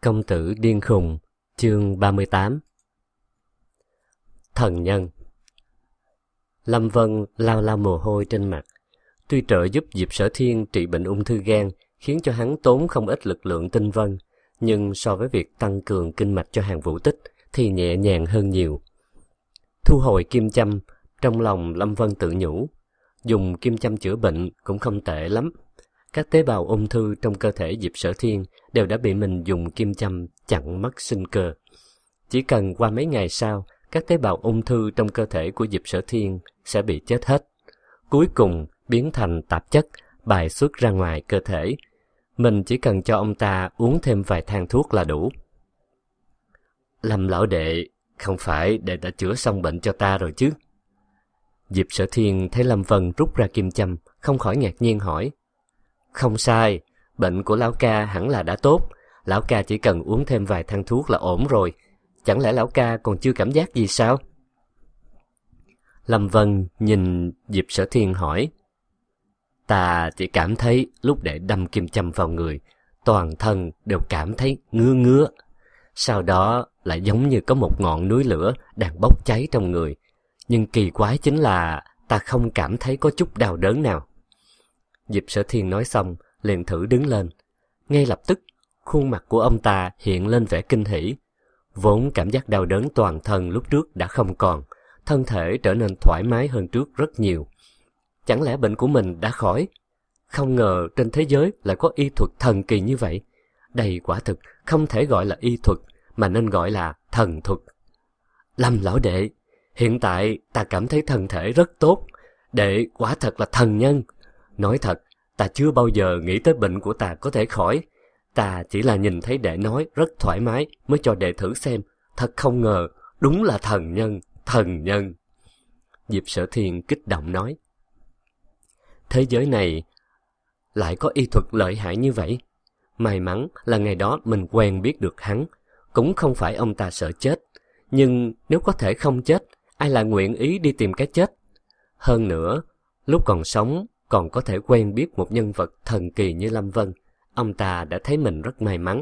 Công tử điên khùng, chương 38. Thần nhân. Lâm Vân lau lau mồ hôi trên mặt. Tuy trợ giúp Diệp Sở Thiên trị bệnh ung thư gan khiến cho hắn tốn không ít lực lượng tinh vân, nhưng so với việc tăng cường kinh mạch cho Hàn Vũ Tích thì nhẹ nhàng hơn nhiều. Thu hồi kim châm, trong lòng Lâm Vân tự nhủ, dùng kim châm chữa bệnh cũng không tệ lắm. Các tế bào ung thư trong cơ thể Diệp Sở Thiên đều đã bị mình dùng kim châm chặn mất sinh cơ. Chỉ cần qua mấy ngày sau, các tế bào ung thư trong cơ thể của Diệp Sở Thiên sẽ bị chết hết, cuối cùng biến thành tạp chất bài xuất ra ngoài cơ thể. Mình chỉ cần cho ông ta uống thêm vài thang thuốc là đủ. Lâm lão đệ, không phải đệ đã chữa xong bệnh cho ta rồi chứ? Diệp Sở Thiên thấy Lâm Vân rút ra kim châm, không khỏi ngạc nhiên hỏi. Không sai, bệnh của lão ca hẳn là đã tốt. Lão ca chỉ cần uống thêm vài thang thuốc là ổn rồi. Chẳng lẽ lão ca còn chưa cảm giác gì sao? Lâm Vân nhìn Diệp Sở Thiên hỏi. Ta chỉ cảm thấy lúc đệ đâm kim châm vào người, toàn thân đều cảm thấy ngứa ngứa. Sau đó lại giống như có một ngọn núi lửa đang bốc cháy trong người. Nhưng kỳ quái chính là ta không cảm thấy có chút đau đớn nào. Diệp Sở Thiên nói xong, liền thử đứng lên. Ngay lập tức, khuôn mặt của ông ta hiện lên vẻ kinh hỉ. Vốn cảm giác đau đớn toàn thân lúc trước đã không còn, thân thể trở nên thoải mái hơn trước rất nhiều. Chẳng lẽ bệnh của mình đã khỏi? Không ngờ trên thế giới lại có y thuật thần kỳ như vậy. Đây quả thực không thể gọi là y thuật, mà nên gọi là thần thuật. Lâm lão đệ, hiện tại ta cảm thấy thân thể rất tốt. Đệ quả thật là thần nhân. Nói thật, ta chưa bao giờ nghĩ tới bệnh của ta có thể khỏi. Ta chỉ là nhìn thấy đệ nói rất thoải mái mới cho đệ thử xem. Thật không ngờ, đúng là thần nhân, thần nhân. Diệp Sở Thiên kích động nói. Thế giới này lại có y thuật lợi hại như vậy. May mắn là ngày đó mình quen biết được hắn. Cũng không phải ông ta sợ chết. Nhưng nếu có thể không chết, ai lại nguyện ý đi tìm cái chết? Hơn nữa, lúc còn sống, còn có thể quen biết một nhân vật thần kỳ như Lâm Vân, ông ta đã thấy mình rất may mắn.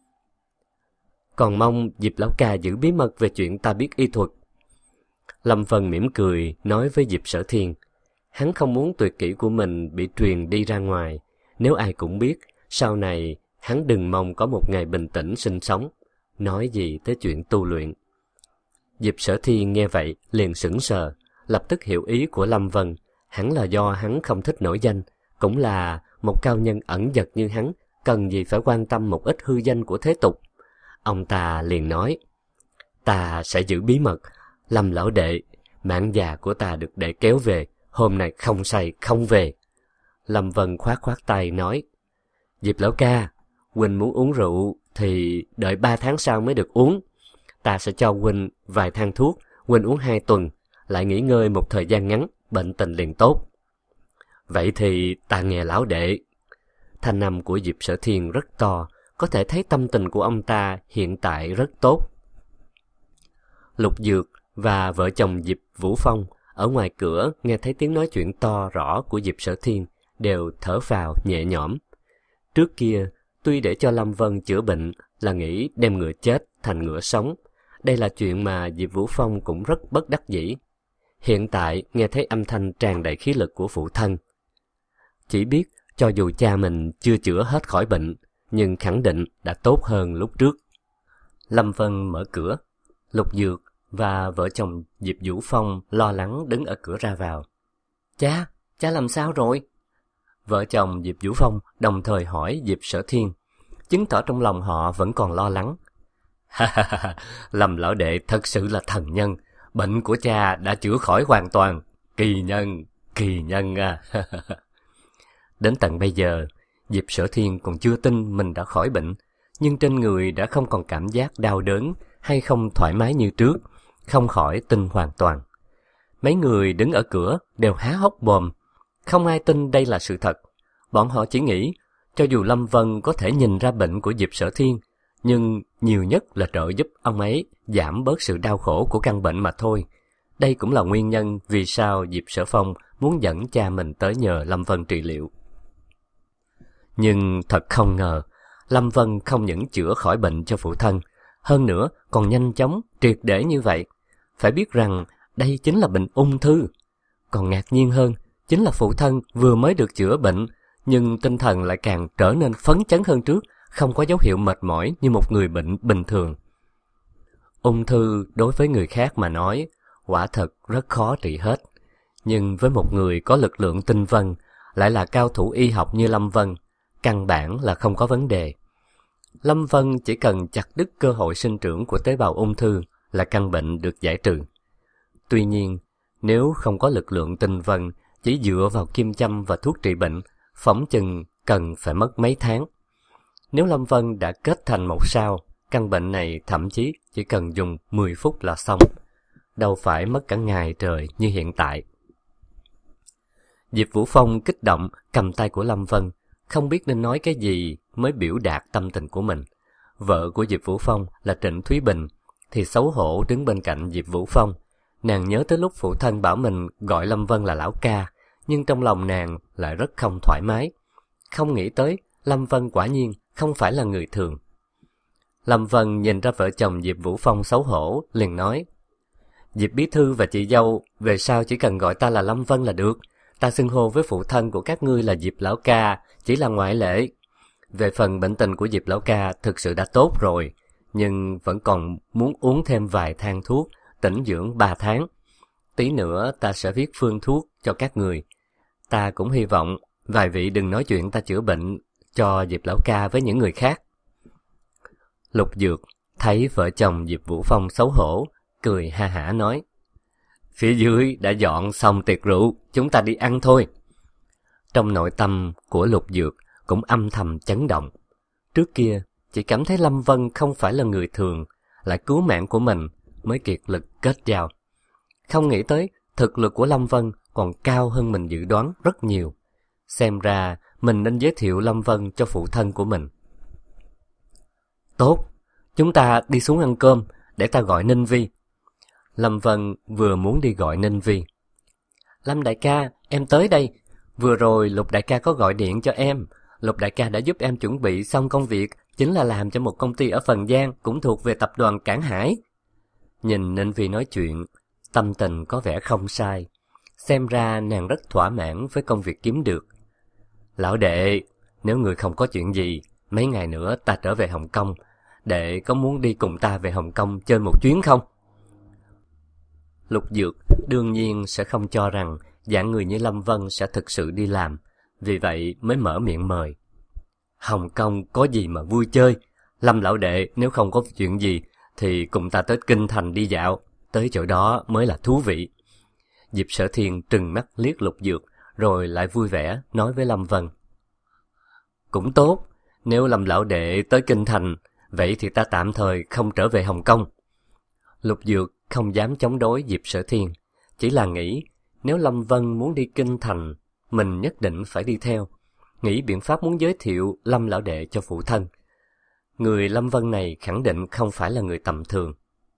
Còn mong Diệp lão ca giữ bí mật về chuyện ta biết y thuật. Lâm Vân mỉm cười nói với Diệp Sở Thiên, hắn không muốn tuyệt kỹ của mình bị truyền đi ra ngoài. Nếu ai cũng biết, sau này hắn đừng mong có một ngày bình tĩnh sinh sống. Nói gì tới chuyện tu luyện. Diệp Sở Thiên nghe vậy liền sững sờ, lập tức hiểu ý của Lâm Vân. Hẳn là do hắn không thích nổi danh, cũng là một cao nhân ẩn dật như hắn, cần gì phải quan tâm một ít hư danh của thế tục. Ông ta liền nói, ta sẽ giữ bí mật. Lâm lão đệ, mạng già của ta được đệ kéo về, hôm nay không say không về. Lâm Vân khoát khoát tay nói, Diệp lão ca, huynh muốn uống rượu thì đợi 3 tháng sau mới được uống. Ta sẽ cho huynh vài thang thuốc, huynh uống 2 tuần, lại nghỉ ngơi một thời gian ngắn, bệnh tình liền tốt. Vậy thì ta nghe lão đệ. Thanh âm của Diệp Sở Thiên rất to, có thể thấy tâm tình của ông ta hiện tại rất tốt. Lục Dược và vợ chồng Diệp Vũ Phong ở ngoài cửa nghe thấy tiếng nói chuyện to rõ của Diệp Sở Thiên, đều thở phào nhẹ nhõm. Trước kia, tuy để cho Lâm Vân chữa bệnh là nghĩ đem ngựa chết thành ngựa sống. Đây là chuyện mà Diệp Vũ Phong cũng rất bất đắc dĩ. Hiện tại nghe thấy âm thanh tràn đầy khí lực của phụ thân. Chỉ biết cho dù cha mình chưa chữa hết khỏi bệnh, nhưng khẳng định đã tốt hơn lúc trước. Lâm Vân mở cửa. Lục Dược và vợ chồng Diệp Vũ Phong lo lắng đứng ở cửa ra vào. Cha làm sao rồi? Vợ chồng Diệp Vũ Phong đồng thời hỏi Diệp Sở Thiên, chứng tỏ trong lòng họ vẫn còn lo lắng. Lâm lão đệ thật sự là thần nhân. Bệnh của cha đã chữa khỏi hoàn toàn. Kỳ nhân à. Đến tận bây giờ, Diệp Sở Thiên còn chưa tin mình đã khỏi bệnh, nhưng trên người đã không còn cảm giác đau đớn hay không thoải mái như trước, không khỏi tin hoàn toàn. Mấy người đứng ở cửa đều há hốc mồm, không ai tin đây là sự thật. Bọn họ chỉ nghĩ, cho dù Lâm Vân có thể nhìn ra bệnh của Diệp Sở Thiên, nhưng nhiều nhất là trợ giúp ông ấy giảm bớt sự đau khổ của căn bệnh mà thôi. Đây cũng là nguyên nhân vì sao Diệp Sở Phong muốn dẫn cha mình tới nhờ Lâm Vân trị liệu. Nhưng thật không ngờ, Lâm Vân không những chữa khỏi bệnh cho phụ thân, hơn nữa còn nhanh chóng, triệt để như vậy. Phải biết rằng đây chính là bệnh ung thư. Còn ngạc nhiên hơn, chính là phụ thân vừa mới được chữa bệnh, nhưng tinh thần lại càng trở nên phấn chấn hơn trước, không có dấu hiệu mệt mỏi như một người bệnh bình thường. Ung thư đối với người khác mà nói, quả thật rất khó trị hết. Nhưng với một người có lực lượng tinh vân, lại là cao thủ y học như Lâm Vân, căn bản là không có vấn đề. Lâm Vân chỉ cần chặt đứt cơ hội sinh trưởng của tế bào ung thư là căn bệnh được giải trừ. Tuy nhiên, nếu không có lực lượng tinh vân, chỉ dựa vào kim châm và thuốc trị bệnh, phỏng chừng cần phải mất mấy tháng. Nếu Lâm Vân đã kết thành một sao, căn bệnh này thậm chí chỉ cần dùng 10 phút là xong, đâu phải mất cả ngày trời như hiện tại. Diệp Vũ Phong kích động cầm tay của Lâm Vân, không biết nên nói cái gì mới biểu đạt tâm tình của mình. Vợ của Diệp Vũ Phong là Trịnh Thúy Bình thì xấu hổ đứng bên cạnh Diệp Vũ Phong. Nàng nhớ tới lúc phụ thân bảo mình gọi Lâm Vân là lão ca, nhưng trong lòng nàng lại rất không thoải mái. Không nghĩ tới Lâm Vân quả nhiên không phải là người thường. Lâm Vân nhìn ra vợ chồng Diệp Vũ Phong xấu hổ, liền nói: Diệp bí thư và chị dâu, về sau chỉ cần gọi ta là Lâm Vân là được. Ta xưng hô với phụ thân của các ngươi là Diệp lão ca, chỉ là ngoại lệ. Về phần bệnh tình của Diệp lão ca thực sự đã tốt rồi, nhưng vẫn còn muốn uống thêm vài thang thuốc, tĩnh dưỡng 3 tháng. Tí nữa ta sẽ viết phương thuốc cho các người. Ta cũng hy vọng vài vị đừng nói chuyện ta chữa bệnh cho Diệp lão ca với những người khác. Lục Dược thấy vợ chồng Diệp Vũ Phong xấu hổ, cười ha hả nói: Phía dưới đã dọn xong tiệc rượu, chúng ta đi ăn thôi. Trong nội tâm của Lục Dược cũng âm thầm chấn động. Trước kia chỉ cảm thấy Lâm Vân không phải là người thường, lại cứu mạng của mình mới kiệt lực kết giao. Không nghĩ tới thực lực của Lâm Vân còn cao hơn mình dự đoán rất nhiều. Xem ra mình nên giới thiệu Lâm Vân cho phụ thân của mình. Tốt, chúng ta đi xuống ăn cơm, để ta gọi Ninh Vi. Lâm Vân vừa muốn đi gọi Ninh Vi. Lâm đại ca, em tới đây. Vừa rồi Lục đại ca có gọi điện cho em. Lục đại ca đã giúp em chuẩn bị xong công việc, chính là làm cho một công ty ở Phần Giang, cũng thuộc về tập đoàn Cảng Hải. Nhìn Ninh Vi nói chuyện, tâm tình có vẻ không sai. Xem ra nàng rất thỏa mãn với công việc kiếm được. Lão đệ, nếu người không có chuyện gì, mấy ngày nữa ta trở về Hồng Kông. Đệ có muốn đi cùng ta về Hồng Kông chơi một chuyến không? Lục Dược đương nhiên sẽ không cho rằng dạng người như Lâm Vân sẽ thực sự đi làm, vì vậy mới mở miệng mời. Hồng Kông có gì mà vui chơi? Lâm lão đệ nếu không có chuyện gì thì cùng ta tới Kinh Thành đi dạo, tới chỗ đó mới là thú vị. Diệp Sở Thiên trừng mắt liếc Lục Dược, rồi lại vui vẻ nói với Lâm Vân. Cũng tốt, nếu Lâm lão đệ tới Kinh Thành, vậy thì ta tạm thời không trở về Hồng Kông. Lục Dược không dám chống đối Diệp Sở Thiên, chỉ là nghĩ nếu Lâm Vân muốn đi Kinh Thành, mình nhất định phải đi theo, nghĩ biện pháp muốn giới thiệu Lâm lão đệ cho phụ thân. Người Lâm Vân này khẳng định không phải là người tầm thường.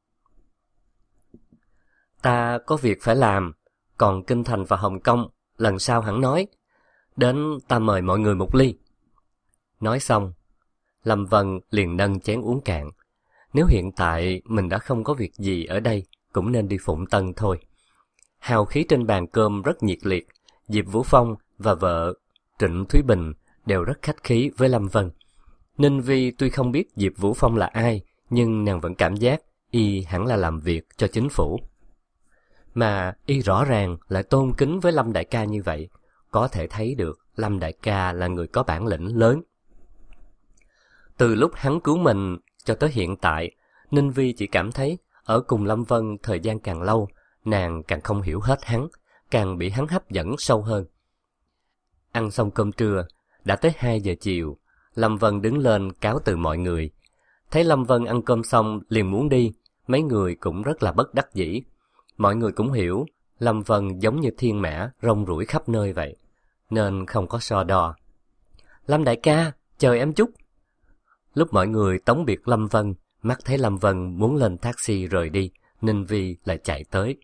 Ta có việc phải làm, còn Kinh Thành và Hồng Kông lần sau hẳn nói. Đến ta mời mọi người một ly. Nói xong, Lâm Vân liền nâng chén uống cạn. Nếu hiện tại mình đã không có việc gì ở đây, cũng nên đi Phụng Tân thôi. Hào khí trên bàn cơm rất nhiệt liệt. Diệp Vũ Phong và vợ Trịnh Thúy Bình đều rất khách khí với Lâm Vân. Ninh Vi tuy không biết Diệp Vũ Phong là ai, nhưng nàng vẫn cảm giác y hẳn là làm việc cho chính phủ. Mà y rõ ràng lại tôn kính với Lâm đại ca như vậy, có thể thấy được Lâm đại ca là người có bản lĩnh lớn. Từ lúc hắn cứu mình cho tới hiện tại, Ninh Vi chỉ cảm thấy ở cùng Lâm Vân thời gian càng lâu, nàng càng không hiểu hết hắn, càng bị hắn hấp dẫn sâu hơn. Ăn xong cơm trưa, đã tới 2 giờ chiều, Lâm Vân đứng lên cáo từ mọi người. Thấy Lâm Vân ăn cơm xong liền muốn đi, mấy người cũng rất là bất đắc dĩ. Mọi người cũng hiểu, Lâm Vân giống như thiên mã rong ruổi khắp nơi vậy, nên không có so đo. Lâm đại ca, chờ em chút. Lúc mọi người tống biệt Lâm Vân, mắt thấy Lâm Vân muốn lên taxi rời đi, Ninh Vi lại chạy tới.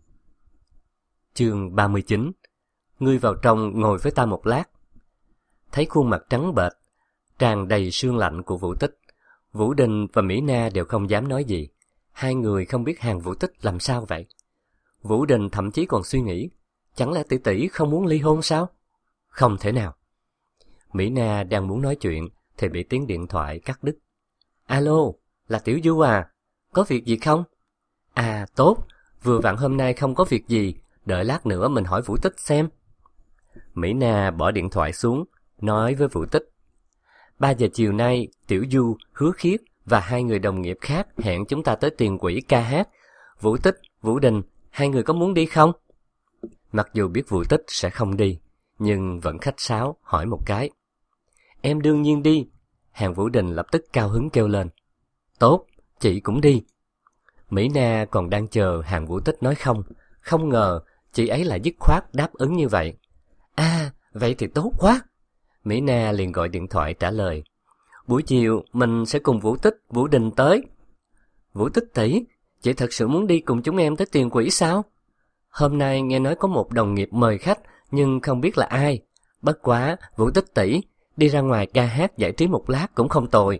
Chương 39. Ngươi vào trong ngồi với ta một lát. thấy khuôn mặt trắng bệch, tràn đầy sương lạnh của Vũ Tích, Vũ Đình và Mỹ Na đều không dám nói gì. Hai người không biết Hàn Vũ Tích làm sao vậy. Vũ Đình thậm chí còn suy nghĩ, chẳng lẽ tỷ tỷ không muốn ly hôn sao? Không thể nào. Mỹ Na đang muốn nói chuyện thì bị tiếng điện thoại cắt đứt. Alo, là Tiểu Du à? Có việc gì không? À, tốt, vừa vặn hôm nay không có việc gì, đợi lát nữa mình hỏi Vũ Tích xem. Mỹ Na bỏ điện thoại xuống, nói với Vũ Tích. 3 giờ chiều nay, Tiểu Du, Hứa Khiết và 2 người đồng nghiệp khác hẹn chúng ta tới Tiền Quỹ ca hát. Vũ Tích, Vũ Đình, 2 người có muốn đi không? Mặc dù biết Vũ Tích sẽ không đi, nhưng vẫn khách sáo hỏi một cái. Em đương nhiên đi. Hàn Vũ Đình lập tức cao hứng kêu lên. Tốt, chị cũng đi. Mỹ Na còn đang chờ Hàn Vũ Tích nói không. Không ngờ chị ấy lại dứt khoát đáp ứng như vậy. À, vậy thì tốt quá. Mỹ Na liền gọi điện thoại trả lời. Buổi chiều mình sẽ cùng Vũ Tích, Vũ Đình tới. Vũ Tích tỷ, chị thật sự muốn đi cùng chúng em tới Tiền Quỹ sao? Hôm nay nghe nói có một đồng nghiệp mời khách, nhưng không biết là ai. Bất quá, Vũ Tích tỷ, đi ra ngoài ca hát giải trí một lát cũng không tồi.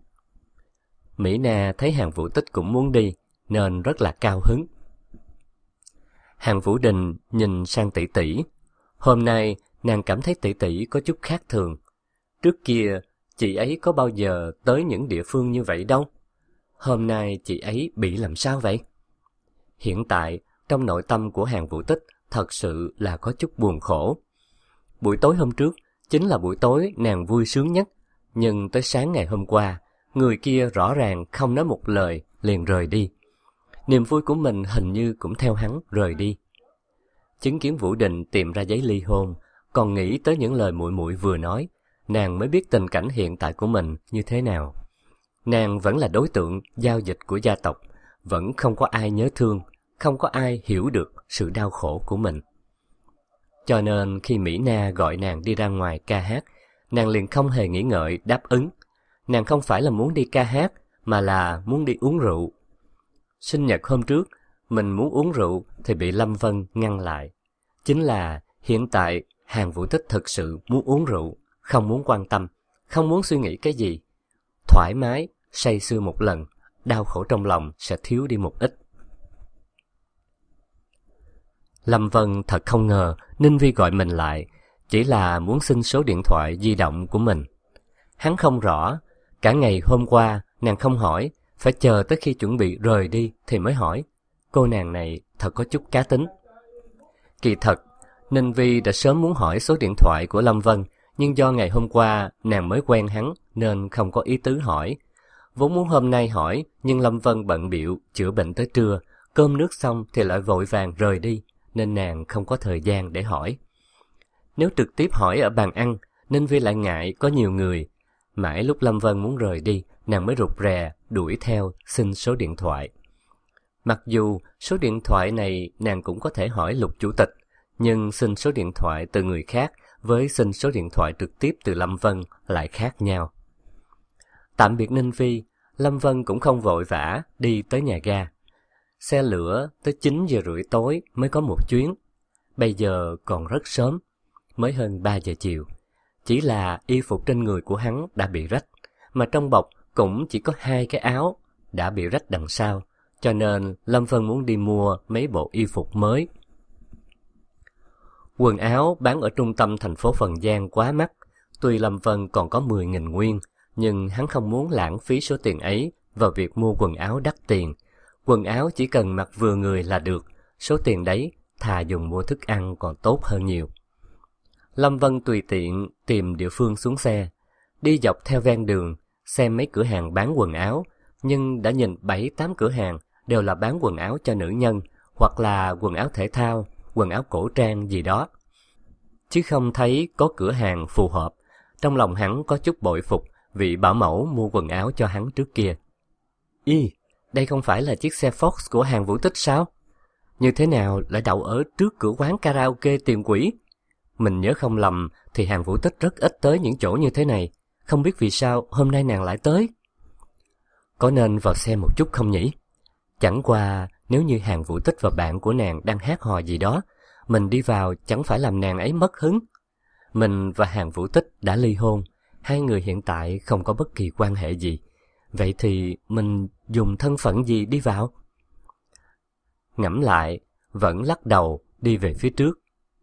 Mỹ Na thấy Hàn Vũ Tích cũng muốn đi, nên rất là cao hứng. Hàn Vũ Đình nhìn sang tỷ tỷ. Hôm nay, nàng cảm thấy tỷ tỷ có chút khác thường. Trước kia, chị ấy có bao giờ tới những địa phương như vậy đâu. Hôm nay chị ấy bị làm sao vậy? Hiện tại, trong nội tâm của Hàn Vũ Tích thật sự là có chút buồn khổ. Buổi tối hôm trước chính là buổi tối nàng vui sướng nhất, nhưng tới sáng ngày hôm qua, người kia rõ ràng không nói một lời liền rời đi. Niềm vui của mình hình như cũng theo hắn rời đi. Chứng kiến Vũ Đình tìm ra giấy ly hôn, còn nghĩ tới những lời muội muội vừa nói, nàng mới biết tình cảnh hiện tại của mình như thế nào. Nàng vẫn là đối tượng giao dịch của gia tộc, vẫn không có ai nhớ thương, không có ai hiểu được sự đau khổ của mình. Cho nên khi Mỹ Na gọi nàng đi ra ngoài ca hát, nàng liền không hề nghĩ ngợi đáp ứng. Nàng không phải là muốn đi ca hát, mà là muốn đi uống rượu. Sinh nhật hôm trước, mình muốn uống rượu thì bị Lâm Vân ngăn lại. Chính là hiện tại Hàn Vũ Tích thực sự muốn uống rượu, không muốn quan tâm, không muốn suy nghĩ cái gì. Thoải mái, say sưa một lần, đau khổ trong lòng sẽ thiếu đi một ít. Lâm Vân thật không ngờ Ninh Vi gọi mình lại, chỉ là muốn xin số điện thoại di động của mình. Hắn không rõ, cả ngày hôm qua nàng không hỏi, phải chờ tới khi chuẩn bị rời đi thì mới hỏi. Cô nàng này thật có chút cá tính. Kỳ thật, Ninh Vi đã sớm muốn hỏi số điện thoại của Lâm Vân, nhưng do ngày hôm qua nàng mới quen hắn nên không có ý tứ hỏi. Vốn muốn hôm nay hỏi, nhưng Lâm Vân bận bịu chữa bệnh tới trưa, cơm nước xong thì lại vội vàng rời đi, nên nàng không có thời gian để hỏi. Nếu trực tiếp hỏi ở bàn ăn, Ninh Vi lại ngại có nhiều người. Mãi lúc Lâm Vân muốn rời đi, nàng mới rụt rè đuổi theo xin số điện thoại. Mặc dù số điện thoại này nàng cũng có thể hỏi Lục chủ tịch, nhưng xin số điện thoại từ người khác với xin số điện thoại trực tiếp từ Lâm Vân lại khác nhau. Tạm biệt Ninh Vi, Lâm Vân cũng không vội vã đi tới nhà ga. Xe lửa tới 9 giờ rưỡi tối mới có một chuyến. Bây giờ còn rất sớm, mới hơn 3 giờ chiều. Chỉ là y phục trên người của hắn đã bị rách, mà trong bọc cũng chỉ có 2 cái áo đã bị rách đằng sau, cho nên Lâm Vân muốn đi mua mấy bộ y phục mới. Quần áo bán ở trung tâm thành phố Phần Giang quá mắc, tuy Lâm Vân còn có 10.000 nguyên, nhưng hắn không muốn lãng phí số tiền ấy vào việc mua quần áo đắt tiền. Quần áo chỉ cần mặc vừa người là được, số tiền đấy thà dùng mua thức ăn còn tốt hơn nhiều. Lâm Vân tùy tiện tìm địa phương xuống xe, đi dọc theo ven đường, xem mấy cửa hàng bán quần áo, nhưng đã nhìn 7-8 cửa hàng đều là bán quần áo cho nữ nhân, hoặc là quần áo thể thao, quần áo cổ trang gì đó. Chứ không thấy có cửa hàng phù hợp. Trong lòng hắn có chút bội phục vị bảo mẫu mua quần áo cho hắn trước kia. Đây không phải là chiếc xe Fox của Hàn Vũ Tích sao? Như thế nào lại đậu ở trước cửa quán karaoke Tiền Quỹ? Mình nhớ không lầm thì Hàn Vũ Tích rất ít tới những chỗ như thế này. Không biết vì sao hôm nay nàng lại tới. Có nên vào xem một chút không nhỉ? Chẳng qua nếu như Hàn Vũ Tích và bạn của nàng đang hát hò gì đó, mình đi vào chẳng phải làm nàng ấy mất hứng. mình và Hàn Vũ Tích đã ly hôn, hai người hiện tại không có bất kỳ quan hệ gì. Vậy thì mình dùng thân phận gì đi vào? Ngẫm lại, vẫn lắc đầu đi về phía trước.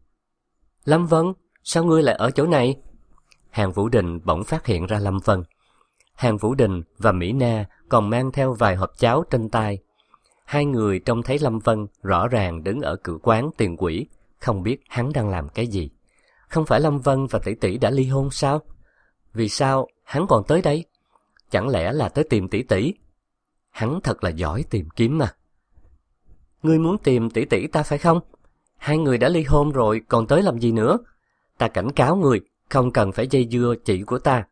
Lâm Vân, sao ngươi lại ở chỗ này? Hàn Vũ Đình bỗng phát hiện ra Lâm Vân. Hàn Vũ Đình và Mỹ Na còn mang theo vài hộp cháo trên tay. Hai người trông thấy Lâm Vân rõ ràng đứng ở cửa quán Tiền Quỷ, không biết hắn đang làm cái gì. Không phải Lâm Vân và tỷ tỷ đã ly hôn sao? Vì sao hắn còn tới đây? Chẳng lẽ là tới tìm tỷ tỷ? Hắn thật là giỏi tìm kiếm mà. Ngươi muốn tìm tỷ tỷ ta phải không? Hai người đã ly hôn rồi, còn tới làm gì nữa? Ta cảnh cáo người, không cần phải dây dưa chị của ta.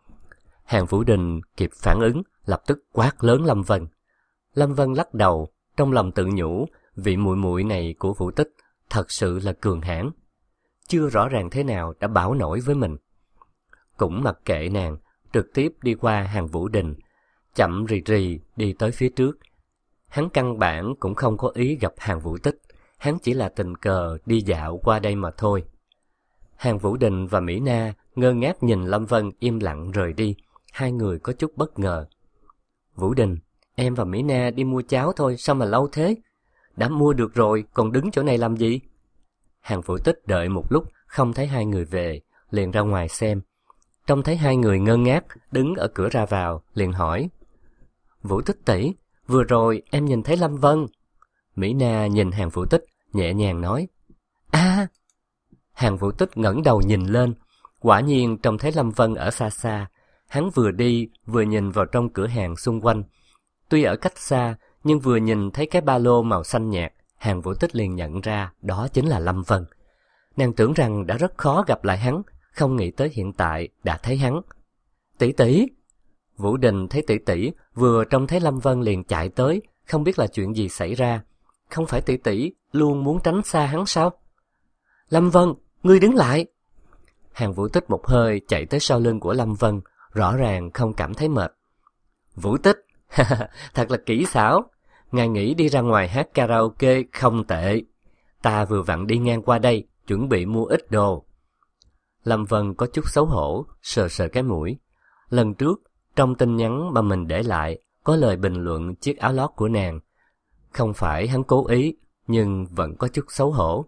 Hàn Vũ Đình kịp phản ứng, lập tức quát lớn Lâm Vân. Lâm Vân lắc đầu, trong lòng tự nhủ, vị muội muội này của Vũ Tích thật sự là cường hãn. Chưa rõ ràng thế nào đã bảo nổi với mình. Cũng mặc kệ nàng, trực tiếp đi qua Hàn Vũ Đình, chậm rì rì đi tới phía trước. Hắn căn bản cũng không có ý gặp Hàn Vũ Tích, hắn chỉ là tình cờ đi dạo qua đây mà thôi. Hàn Vũ Đình và Mỹ Na ngơ ngác nhìn Lâm Vân im lặng rời đi, hai người có chút bất ngờ. Vũ Đình, em và Mỹ Na đi mua cháo thôi, sao mà lâu thế? Đã mua được rồi, còn đứng chỗ này làm gì? Hàn Vũ Tích đợi một lúc, không thấy hai người về, liền ra ngoài xem. Trông thấy hai người ngơ ngác, đứng ở cửa ra vào, liền hỏi. Vũ Tích tỷ, vừa rồi em nhìn thấy Lâm Vân. Mỹ Na nhìn Hàn Vũ Tích, nhẹ nhàng nói. À! Hàn Vũ Tích ngẩng đầu nhìn lên, quả nhiên trông thấy Lâm Vân ở xa xa. Hắn vừa đi, vừa nhìn vào trong cửa hàng xung quanh. Tuy ở cách xa, nhưng vừa nhìn thấy cái ba lô màu xanh nhạt, Hàn Vũ Tích liền nhận ra đó chính là Lâm Vân. Nàng tưởng rằng đã rất khó gặp lại hắn, không nghĩ tới hiện tại đã thấy hắn. Tỷ tỷ! Vũ Đình thấy tỷ tỷ, vừa trông thấy Lâm Vân liền chạy tới, không biết là chuyện gì xảy ra. Không phải tỷ tỷ luôn muốn tránh xa hắn sao? Lâm Vân, ngươi đứng lại! Hàn Vũ Tích một hơi chạy tới sau lưng của Lâm Vân, rõ ràng không cảm thấy mệt. Vũ Tích, thật là kỹ xảo. Ngài nghĩ đi ra ngoài hát karaoke không tệ. Ta vừa vặn đi ngang qua đây, chuẩn bị mua ít đồ. Lâm Vân có chút xấu hổ, sờ sờ cái mũi. Lần trước, trong tin nhắn mà mình để lại, có lời bình luận chiếc áo lót của nàng. Không phải hắn cố ý, nhưng vẫn có chút xấu hổ.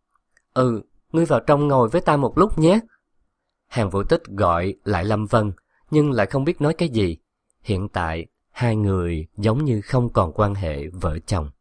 Ngươi vào trong ngồi với ta một lúc nhé. Hàn Vũ Tích gọi lại Lâm Vân, nhưng lại không biết nói cái gì. Hiện tại, hai người giống như không còn quan hệ vợ chồng.